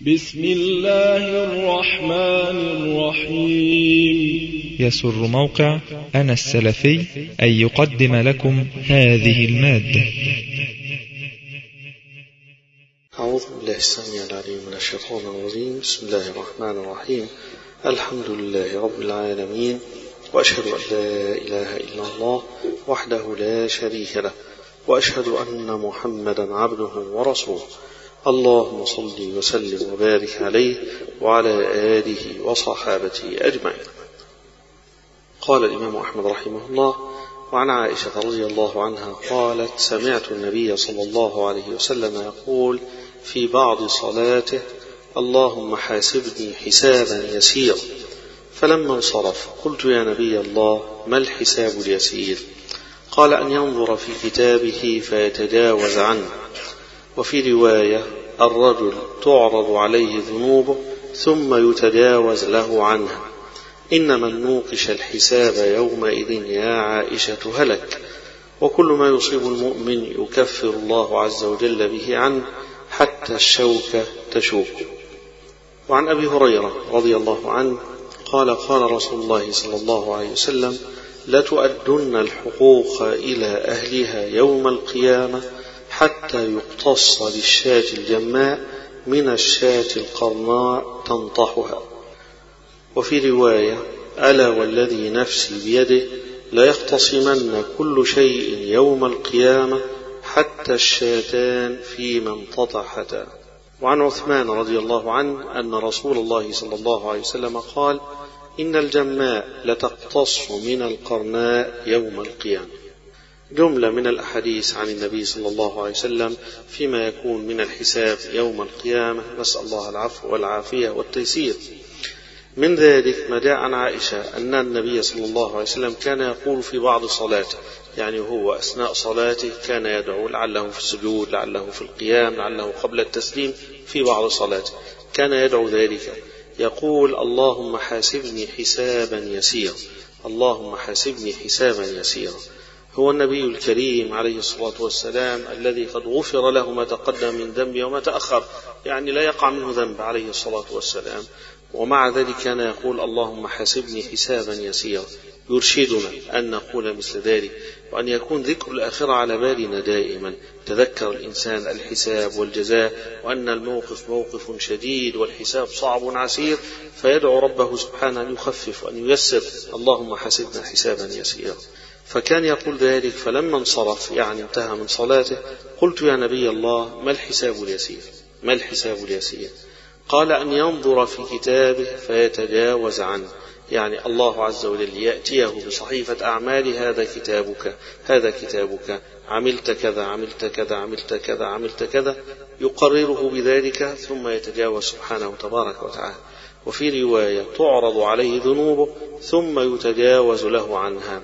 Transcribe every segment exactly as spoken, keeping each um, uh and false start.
بسم الله الرحمن الرحيم. يسر موقع أنا السلفي أن يقدم لكم هذه المادة. أعوذ بالله السميع العليم من الشيطان الرجيم. بسم الله الرحمن الرحيم. الحمد لله رب العالمين، وأشهد أن لا إله إلا الله وحده لا شريك له، وأشهد أن محمدا عبده ورسوله. اللهم صل وسلم وبارك عليه وعلى آله وصحابته أجمعين. قال الإمام أحمد رحمه الله: وعن عائشة رضي الله عنها قالت: سمعت النبي صلى الله عليه وسلم يقول في بعض صلاته: اللهم حاسبني حسابا يسيرا. فلما انصرف قلت: يا نبي الله، ما الحساب اليسير؟ قال: أن ينظر في كتابه فيتجاوز عنه. وفي رواية: الرجل تعرض عليه ذنوبه ثم يتجاوز له عنها. إن من نوقش الحساب يومئذ يا عائشة هلك. وكل ما يصيب المؤمن يكفر الله عز وجل به عنه حتى الشوكة تشوك. وعن أبي هريرة رضي الله عنه قال: قال رسول الله صلى الله عليه وسلم: لتؤدن الحقوق إلى أهلها يوم القيامة حتى يقتص للشاة الجماء من الشاة القرناء تنطحها. وفي رواية: ألا والذي نفسي بيده ليختصمن كل شيء يوم القيامة حتى الشاتان فيما انتطحتا. وعن عثمان رضي الله عنه أن رسول الله صلى الله عليه وسلم قال: إن الجماء لتقتص من القرناء يوم القيامة. جملة من الأحاديث عن النبي صلى الله عليه وسلم فيما يكون من الحساب يوم القيامة، نسأل الله العفو والعافية والتيسير. من ذلك ما جاء عن عائشة أن النبي صلى الله عليه وسلم كان يقول في بعض صلاته، يعني هو أثناء صلاته كان يدعو، لعله في السجود، لعله في القيام، لعله قبل التسليم، في بعض صلاته كان يدعو ذلك، يقول: اللهم حاسبني حسابا يسيرا، اللهم حاسبني حسابا يسيرا. هو النبي الكريم عليه الصلاة والسلام الذي قد غفر له ما تقدم من ذنبه وما تأخر، يعني لا يقع منه ذنب عليه الصلاة والسلام، ومع ذلك كان يقول: اللهم حاسبني حسابا يسيرا. يرشدنا أن نقول مثل ذلك، وأن يكون ذكر الآخرة على بالنا دائما. تذكر الإنسان الحساب والجزاء، وأن الموقف موقف شديد والحساب صعب عسير، فيدعو ربه سبحانه أن يخفف وأن ييسر: اللهم حاسبنا حسابا يسيرا. فكان يقول ذلك. فلما انصرف، يعني انتهى من صلاته، قلت: يا نبي الله، ما الحساب اليسير؟ ما الحساب اليسير؟ قال: أن ينظر في كتابه فيتجاوز عنه، يعني الله عز وجل يأتيه بصحيفة أعمال: هذا كتابك، هذا كتابك، عملت كذا، عملت كذا، عملت كذا، عملت كذا، يقرره بذلك ثم يتجاوز سبحانه تبارك وتعالى. وفي رواية: تعرض عليه ذنوبه ثم يتجاوز له عنها.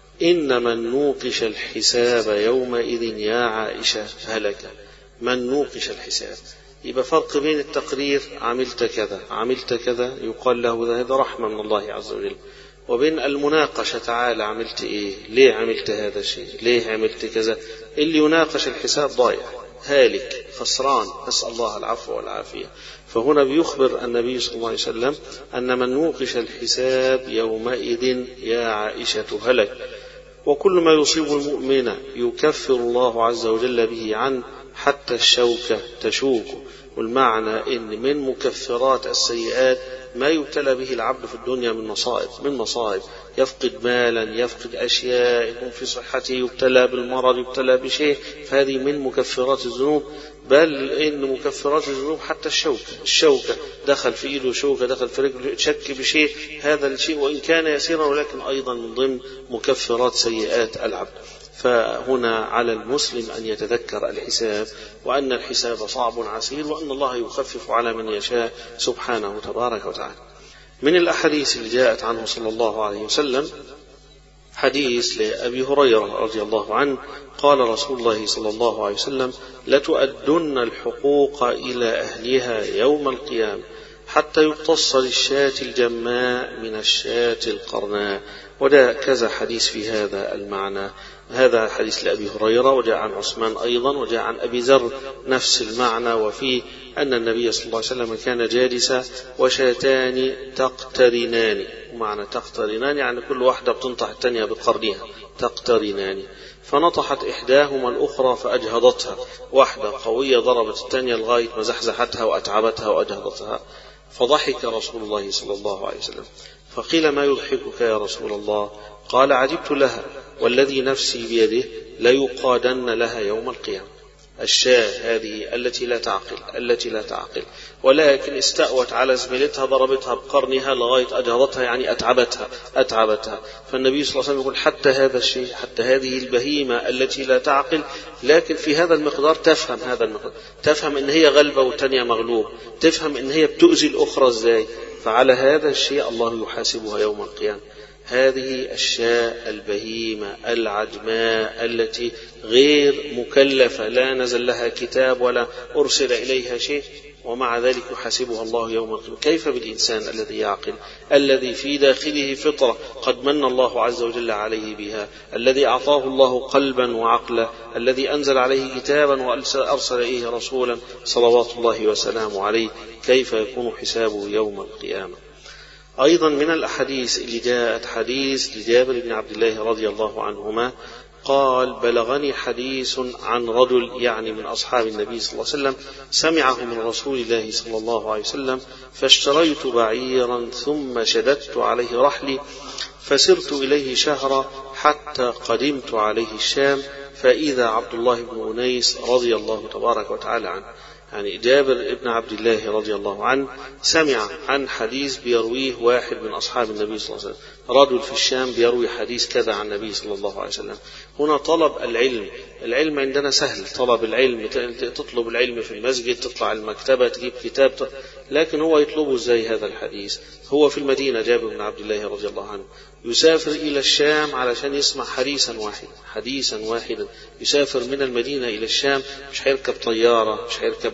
إن من نوقش الحساب يومئذ يا عائشة هلك. من نوقش الحساب، يبقى فرق بين التقرير: عملت كذا، عملت كذا، يقال له هذا رحمة من الله عز وجل، وبين المناقشة: تعالى عملت إيه، ليه عملت هذا الشيء، ليه عملت كذا. اللي يناقش الحساب ضايع، هالك، خسران، نسأل الله العفو والعافية. فهنا بيخبر النبي صلى الله عليه وسلم أن من نوقش الحساب يومئذ يا عائشة هلك. وكل ما يصيب المؤمن يكفر الله عز وجل به عنه حتى الشوكة تشوك. والمعنى إن من مكفرات السيئات ما يبتلى به العبد في الدنيا من مصائب، من مصائب يفقد مالا، يفقد أشياء، يكون في صحته يبتلى بالمرض، يبتلى بشيء، فهذه من مكفرات الذنوب. بل إن مكفرات الذنوب حتى الشوكة، الشوكة دخل في إيده شوكة، دخل في رجله شك بشيء، هذا الشيء وإن كان يسيرا ولكن أيضا من ضمن مكفرات سيئات العبد. فهنا على المسلم أن يتذكر الحساب، وأن الحساب صعب عسير، وأن الله يخفف على من يشاء سبحانه تبارك وتعالى. من الأحاديث اللي جاءت عنه صلى الله عليه وسلم حديث لأبي هريرة رضي الله عنه قال رسول الله صلى الله عليه وسلم: لتؤدن الحقوق إلى أهلها يوم القيامة حتى يقتص للشاة الجماء من الشاة القرناء. وده كذا حديث في هذا المعنى. هذا حديث لأبي هريرة، وجاء عن عثمان أيضا، وجاء عن أبي ذر نفس المعنى، وفيه أن النبي صلى الله عليه وسلم كان جالسا وشاتان تقترنان. ومعنى تقترنان يعني كل واحدة بتنطح الثانية بقرنها، تقترنان. فنطحت إحداهما الأخرى فأجهضتها، واحدة قوية ضربت الثانية لغاية ما زحزحتها وأتعبتها وأجهضتها. فضحك رسول الله صلى الله عليه وسلم، فقيل: ما يضحكك يا رسول الله؟ قال: عجبت لها والذي نفسي بيده ليقادن لها يوم القيامة. الشاة هذه التي لا تعقل التي لا تعقل ولكن استأوت على زميلتها، ضربتها بقرنها لغاية أجهضتها، يعني أتعبتها أتعبتها. فالنبي صلى الله عليه وسلم يقول: حتى هذا الشيء، حتى هذه البهيمة التي لا تعقل، لكن في هذا المقدار تفهم هذا المقدار، تفهم إن هي غلبة والتانية مغلوب، تفهم إن هي بتؤذي الأخرى إزاي. فعلى هذا الشيء الله يحاسبها يوم القيامة. هذه الشاة البهيمة العجماء التي غير مكلفة، لا نزل لها كتاب ولا أرسل إليها شيء، ومع ذلك يحاسبها الله يوم القيامة. كيف بالإنسان الذي يعقل، الذي في داخله فطرة قد من الله عز وجل عليه بها، الذي أعطاه الله قلبا وعقلا، الذي أنزل عليه كتابا وأرسل إليه رسولا صلوات الله وسلامه عليه، كيف يكون حسابه يوم القيامة؟ أيضا من الأحاديث اللي جاءت حديث لجابر بن عبد الله رضي الله عنهما قال: بلغني حديث عن رجل، يعني من أصحاب النبي صلى الله عليه وسلم، سمعه من رسول الله صلى الله عليه وسلم: فاشتريت بعيرا ثم شددت عليه رحلي فسرت إليه شهرا حتى قدمت عليه الشام، فإذا عبد الله بن أنيس رضي الله تبارك وتعالى عنه. يعني جابر ابن عبد الله رضي الله عنه سمع عن حديث بيرويه واحد من أصحاب النبي صلى الله عليه وسلم، رجل في الشام بيروي حديث كذا عن النبي صلى الله عليه وسلم. هنا طلب العلم، العلم عندنا سهل، طلب العلم، تطلب العلم في المسجد، تطلع المكتبة تجيب كتاب، لكن هو يطلبه ازاي هذا الحديث؟ هو في المدينة جابر بن عبد الله رضي الله عنه يسافر إلى الشام علشان يسمع حديثا واحدا، حديثا واحدا، يسافر من المدينة إلى الشام، مش هيركب طيارة، مش هيركب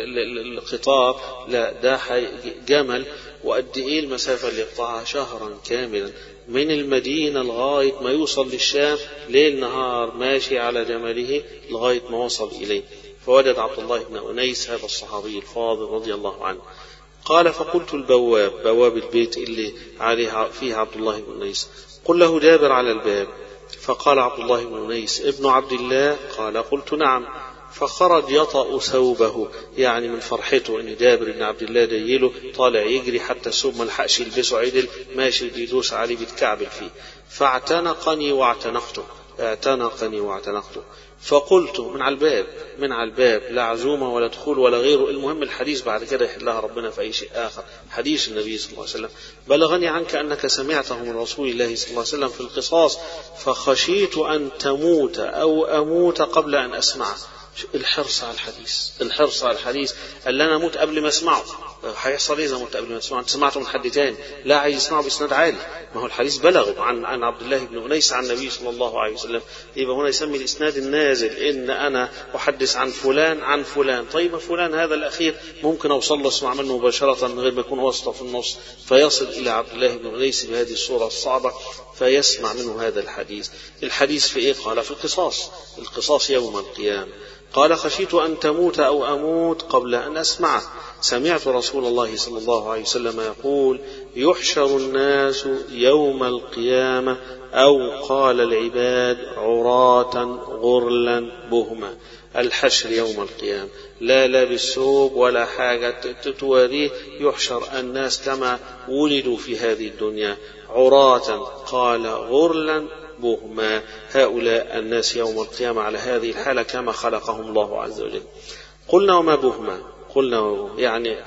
القطار، لا ده جمل. وقد إيه المسافة اللي يقطعها؟ شهرا كاملا من المدينة لغاية ما يوصل للشام، ليل نهار ماشي على جمله لغاية ما وصل إليه. فوجد عبد الله بن أنيس هذا الصحابي الفاضل رضي الله عنه. قال: فقلت البواب، بواب البيت اللي عليه فيه عبد الله بن أنيس، قل له جابر على الباب. فقال عبد الله بن أنيس: ابن عبد الله؟ قال: قلت نعم. فخرج يطأ ثوبه، يعني من فرحته ان جابر بن عبد الله جايله، طالع يجري حتى الثوب ما لحقش يلبسه عدل، ماشي بيدوس عليه بيتكعبل فيه. فاعتنقني واعتنقته، اعتنقني واعتنقته. فقلت من على الباب، من على الباب، لا عزومة ولا دخول ولا غيره. المهم الحديث بعد كده يحلها ربنا في أي شيء آخر. حديث النبي صلى الله عليه وسلم: بلغني عنك أنك سمعته من رسول الله صلى الله عليه وسلم في القصاص، فخشيت أن تموت أو أموت قبل أن أسمعه. الحرص على الحديث، الحرص على الحديث، اللي أنا أموت قبل ما أسمعه. هيحصل إيه إذا أموت قبل ما أسمعه؟ أنت سمعته من حد تاني، لا عايز يسمعه بإسناد عالي، ما هو الحديث بلغ عن عن عبد الله بن أنيس عن النبي صلى الله عليه وسلم، يبقى هنا يسمي الإسناد النازل إن أنا أحدث عن فلان عن فلان. طيب فلان هذا الأخير ممكن أوصل له أسمع منه مباشرة من غير ما يكون واسطة في النص، فيصل إلى عبد الله بن أنيس بهذه الصورة الصعبة فيسمع منه هذا الحديث. الحديث في إيه؟ قال: في القصاص، القصاص يوم القيامة. قال: خشيت أن تموت أو أموت قبل أن أسمعه. سمعت رسول الله صلى الله عليه وسلم يقول: يحشر الناس يوم القيامة، أو قال العباد: عراة غرلا بهما. الحشر يوم القيامة لا لابس ثوب ولا حاجة تتواريه، يحشر الناس كما ولدوا في هذه الدنيا عراة، قال غرلا بهما. هؤلاء الناس يوم القيامة على هذه الحالة كما خلقهم الله عز وجل. قلنا: وما بهما؟ قلنا يعني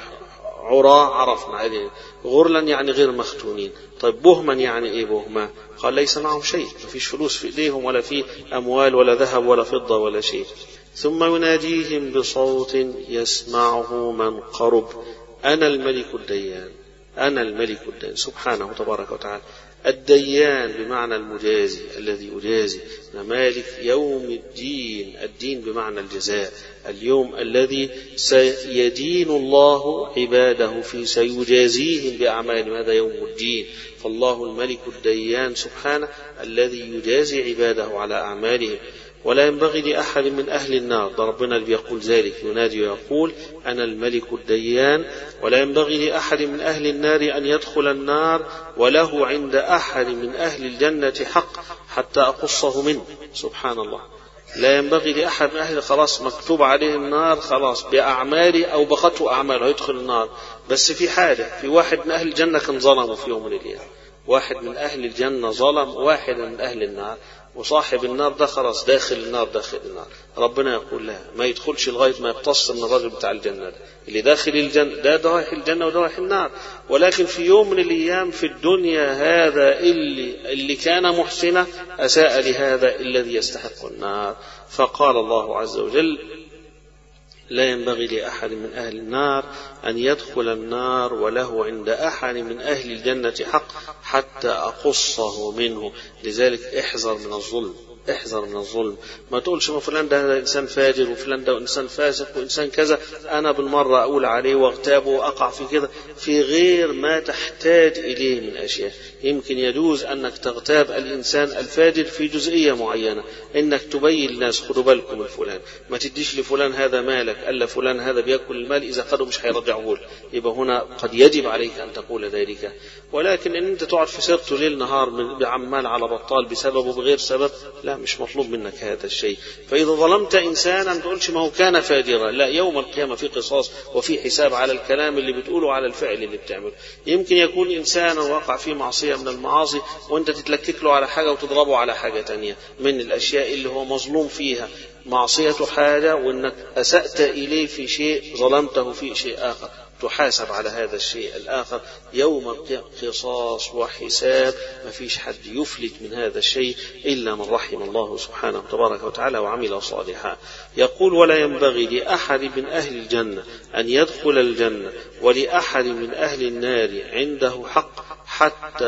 عراة عرفنا، غرلا يعني غير مختونين. طيب بهما يعني ايه بهما؟ قال: ليس معهم شيء، ما فيش فلوس في ايديهم ولا في اموال ولا ذهب ولا فضة ولا شيء. ثم يناديهم بصوت يسمعه من قرب: أنا الملك الديان، أنا الملك الديان. سبحانه تبارك وتعالى، الديان بمعنى المجازي الذي يجازي، مالك يوم الدين، الدين بمعنى الجزاء، اليوم الذي سيدين الله عباده فيه، سيجازيهم بأعمالهم، هذا يوم الدين. فالله الملك الديان سبحانه الذي يجازي عباده على أعمالهم. ولا ينبغي لأحد من أهل النار، ده ربنا اللي يقول ذلك، ينادي ويقول أنا الملك الديان. ولا ينبغي لأحد من أهل النار أن يدخل النار وله عند أحد من أهل الجنة حق حتى أقصه منه. سبحان الله، لا ينبغي لأحد من أهل، خلاص مكتوب عليه النار، خلاص بأعماله أو بخطو أعماله يدخل النار. بس في حاجة، في واحد من أهل الجنة كان ظلمه في يوم من الأيام، واحد من أهل الجنة ظلم واحد من أهل النار، وصاحب النار ده خلاص داخل النار داخل النار. ربنا يقول لها ما يدخلش لغاية ما يقتص من الرجل بتاع الجنة ده، اللي داخل الجنة ده ده رايح الجنة وده رايح النار. ولكن في يوم من الأيام في الدنيا هذا اللي, اللي كان محسنا أساء لهذا الذي يستحق النار. فقال الله عز وجل لا ينبغي لأحد من أهل النار أن يدخل النار وله عند أحد من أهل الجنة حق حتى أقصه منه. لذلك احذر من الظلم، احذر من الظلم. ما تقولش ما فلان ده إنسان فاجر وفلان ده إنسان فاسق وإنسان كذا، أنا بالمرة أقول عليه واغتابه وأقع في كذا في غير ما تحتاج إليه من أشياء. يمكن يجوز أنك تغتاب الإنسان الفاجر في جزئية معينة، إنك تبين الناس خدوا بالكم الفلان، ما تديش لفلان هذا مالك، ألا فلان هذا بيأكل المال إذا خده مش هيرجعه له، يبقى هنا قد يجب عليك أن تقول ذلك. ولكن إن أنت تقعد في سيرته ليل نهار بعمال على بطال بسبب وبغير سبب، لا، مش مطلوب منك هذا الشيء. فإذا ظلمت إنسانا ما تقولش ما هو كان فاجرا، لا، يوم القيامة في قصاص وفي حساب على الكلام اللي بتقوله على الفعل اللي بتعمله. يمكن يكون إنسانا وقع في معصية من المعاصي وأنت تتلكك له على حاجة وتضربه على حاجة تانية من الأشياء اللي هو مظلوم فيها، معصية حاجة وأنك أسأت إليه في شيء، ظلمته في شيء آخر، تحاسب على هذا الشيء الآخر يوم القيامة، قصاص وحساب. ما فيش حد يفلت من هذا الشيء إلا من رحم الله سبحانه تبارك وتعالى وعمل صالحا. يقول ولا ينبغي لأحد من أهل الجنة أن يدخل الجنة ولأحد من أهل النار عنده حق حتى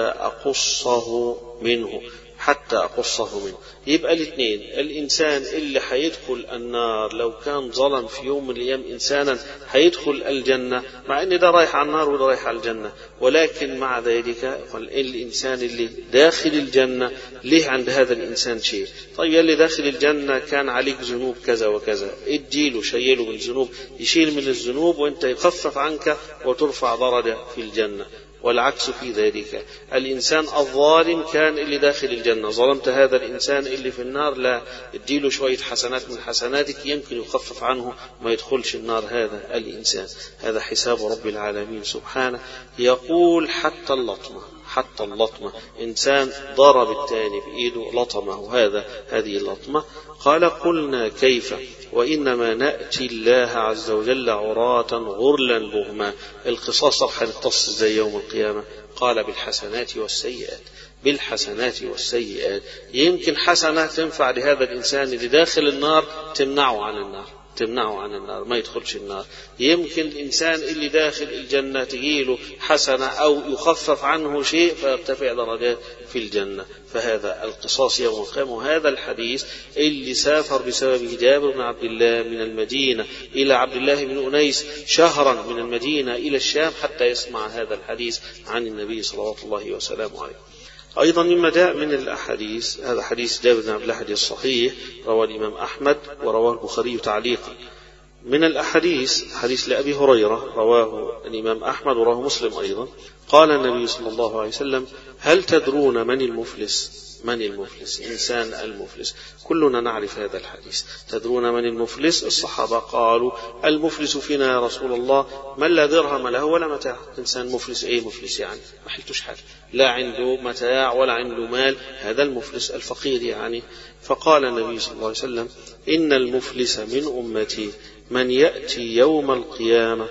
أقصه منه، حتى أقصه منه. يبقى الاثنين، الإنسان اللي حيدخل النار لو كان ظلم في يوم من الأيام إنسانا حيدخل الجنة، مع أن ده رايح على النار وده رايح على الجنة، ولكن مع ذلك الإنسان اللي داخل الجنة ليه عند هذا الإنسان شيء. طيب اللي داخل الجنة كان عليك ذنوب كذا وكذا، اديله شيله من الذنوب، يشيل من الذنوب وانت يخفف عنك وترفع درجة في الجنة. والعكس في ذلك، الإنسان الظالم كان اللي داخل الجنة، ظلمت هذا الإنسان اللي في النار، لا، اديله شوية حسنات من حسناتك يمكن يخفف عنه ما يدخلش النار هذا الإنسان. هذا حساب رب العالمين سبحانه. يقول حتى اللطمة، حتى اللطمة، إنسان ضرب الثاني بإيده لطمه، هذا هذه اللطمة. قال قلنا كيف وإنما نأتي الله عز وجل عراة غرلا بهما. القصاص راح يقتص زي يوم القيامة. قال بالحسنات والسيئات، بالحسنات والسيئات. يمكن حسنة تنفع لهذا الإنسان اللي داخل النار تمنعه عن النار، تمنعه عن النار ما يدخلش النار. يمكن الإنسان اللي داخل الجنة تجيله حسنة أو يخفف عنه شيء فيرتفع درجات في الجنة. فهذا القصاص يوم القيامة. وهذا الحديث اللي سافر بسببه جابر بن عبد الله من المدينة إلى عبد الله بن أنيس شهرا من المدينة إلى الشام حتى يسمع هذا الحديث عن النبي صلى الله وسلم عليه. أيضا مما جاء من الأحاديث، هذا حديث جابر بن عبد الله حديث صحيح رواه الإمام أحمد ورواه البخاري تعليقا. من الأحاديث حديث لأبي هريرة رواه الإمام أحمد ورواه مسلم أيضا. قال النبي صلى الله عليه وسلم هل تدرون من المفلس؟ من المفلس؟ إنسان المفلس. كلنا نعرف هذا الحديث. تدرون من المفلس؟ الصحابة قالوا المفلس فينا يا رسول الله من لا درهم له ولا متاع. إنسان مفلس، أي مفلس يعني ما حلتوش حاجة، لا عنده متاع ولا عنده مال، هذا المفلس الفقير يعني. فقال النبي صلى الله عليه وسلم إن المفلس من أمتي من يأتي يوم القيامة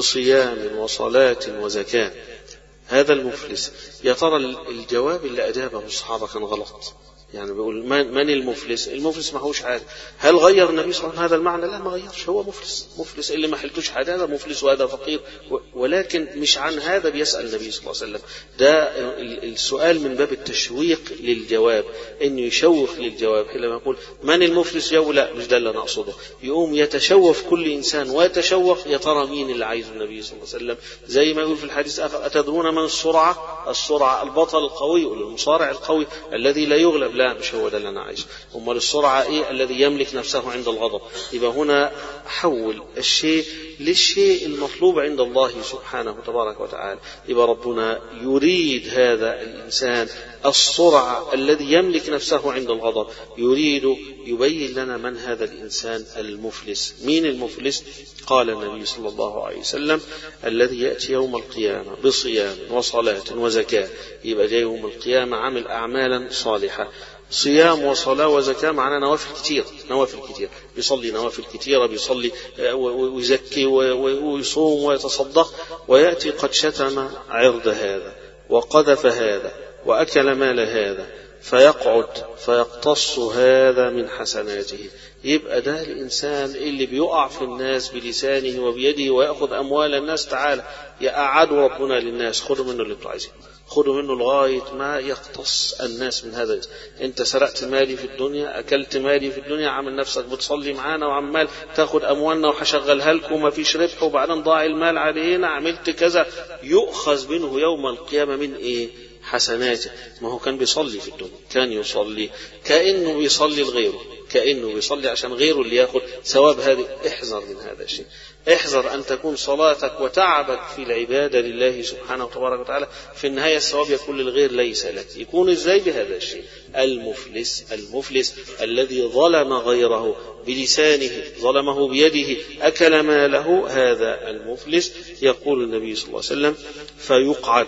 بصيام وصلاة وزكاة. هذا المفلس. يا ترى الجواب اللي أجابه الصحابة كان غلط، يعني بيقول من, من المفلس؟ المفلس ما هوش حاجة. هل غير النبي صلى الله عليه وسلم هذا المعنى؟ لا، ما غيرش، هو مفلس. مفلس اللي ما حلتوش حاجة هذا مفلس وهذا فقير، ولكن مش عن هذا بيسأل النبي صلى الله عليه وسلم. ده السؤال من باب التشويق للجواب، انه يشوق للجواب. لما يقول من المفلس جو، لا مش ده اللي انا اقصده. يقوم يتشوف كل انسان ويتشوق يا ترى مين اللي عايزه النبي صلى الله عليه وسلم. زي ما يقول في الحديث أتدرون من السرعة؟ السرعة البطل القوي، المصارع القوي الذي لا يغلب. لا مش هو ده اللي انا عايزه. امال السرعة ايه؟ الذي يملك نفسه عند الغضب. يبقى هنا حول الشيء للشيء المطلوب عند الله سبحانه تبارك وتعالى. يبقى ربنا يريد هذا الإنسان السرعة الذي يملك نفسه عند الغضب، يريد يبين لنا من هذا الإنسان المفلس. مين المفلس؟ قال النبي صلى الله عليه وسلم الذي يأتي يوم القيامة بصيام وصلاة وزكاة. يبقى جاي يوم القيامة عمل أعمالا صالحة، صيام وصلاة وزكاة، معنا نوافل كتير، نوافل كتير، بيصلي نوافل كتيرة، بيصلي ويزكي ويصوم ويتصدق، ويأتي قد شتم عرض هذا وقذف هذا وأكل مال هذا، فيقعد فيقتص هذا من حسناته. يبقى ده الإنسان اللي بيقع في الناس بلسانه وبيده ويأخذ أموال الناس. تعالى يقعدوا ربنا للناس، خدوا منه اللي انتوا عايزين، خدوا منه لغاية ما يقتص الناس من هذا. انت سرقت مالي في الدنيا، اكلت مالي في الدنيا، عامل نفسك بتصلي معانا وعمال تاخد اموالنا وهشغلها لكم وما فيش ربح، وبعدين ضاع المال علينا، عملت كذا. يؤخذ منه يوم القيامة من ايه؟ حسناته. ما هو كان بيصلي في الدنيا، كان يصلي كأنه بيصلي لغيره، كأنه بيصلي عشان غيره اللي ياخد ثواب هذه. احذر من هذا الشيء، احذر أن تكون صلاتك وتعبك في العبادة لله سبحانه وتبارك وتعالى في النهاية الثواب يكون للغير ليس لك. يكون ازاي بهذا الشيء؟ المفلس، المفلس الذي ظلم غيره بلسانه، ظلمه بيده، أكل ماله، هذا المفلس. يقول النبي صلى الله عليه وسلم فيقعد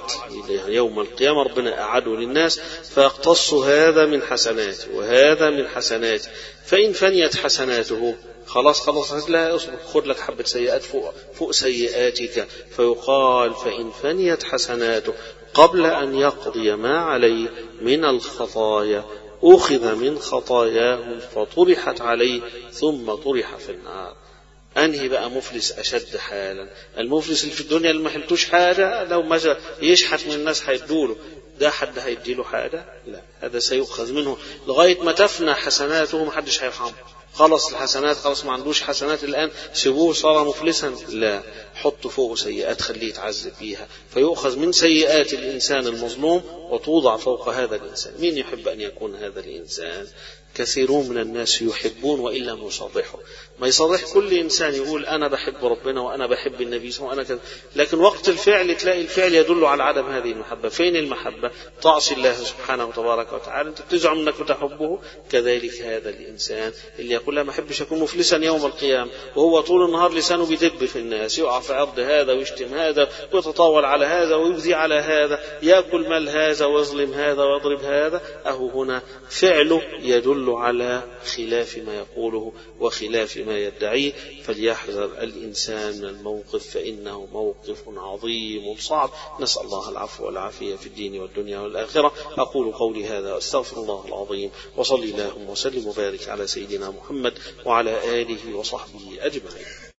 يوم القيامة، ربنا أعده للناس، فيقتص هذا من حسناته وهذا من حسناته، فإن فنيت حسناته خلاص خلاص لا اصبر، خد لك حبة سيئات فوق, فوق سيئاتك. فيقال فإن فنيت حسناته قبل أن يقضي ما عليه من الخطايا أخذ من خطاياه فطرحت عليه ثم طرح في النار. أنهي بقى مفلس أشد حالا؟ المفلس اللي في الدنيا اللي ما حلتوش حاجة، لو ما يشحت من الناس هيدوله، ده حد هيديله حاجة؟ لا، هذا سيؤخذ منه لغاية ما تفنى حسناته، ما حدش هيرحمه. خلص الحسنات، خلص ما عندوش حسنات الآن، سيبوه صار مفلسا. لا، حط فوق سيئات خليه يتعذب بيها، فيؤخذ من سيئات الإنسان المظلوم وتوضع فوق هذا الإنسان. مين يحب أن يكون هذا الإنسان؟ كثيرون من الناس يحبون وإن لم يصرحوا. ما يصرح كل إنسان يقول أنا بحب ربنا وأنا بحب النبي صلى الله عليه وسلم، لكن وقت الفعل تلاقي الفعل يدل على عدم هذه المحبة. فين المحبة؟ تعصي الله سبحانه وتبارك وتعالى، أنت بتزعم أنك بتحبه. كذلك هذا الإنسان اللي يقول لا ما أحبش أكون مفلسا يوم القيامة، وهو طول النهار لسانه بيدب في الناس، يقع في عرض هذا ويشتم هذا ويتطاول على هذا ويؤذي على هذا، يأكل مال هذا ويظلم هذا ويضرب هذا. أهو هنا فعله يدل على خلاف ما يقوله وخلاف ما يدعيه. فليحذر الإنسان من الموقف، فإنه موقف عظيم صعب. نسأل الله العفو والعافية في الدين والدنيا والآخرة. أقول قولي هذا أستغفر الله العظيم، وصلي اللهم وسلم وبارك على سيدنا محمد وعلى آله وصحبه أجمعين.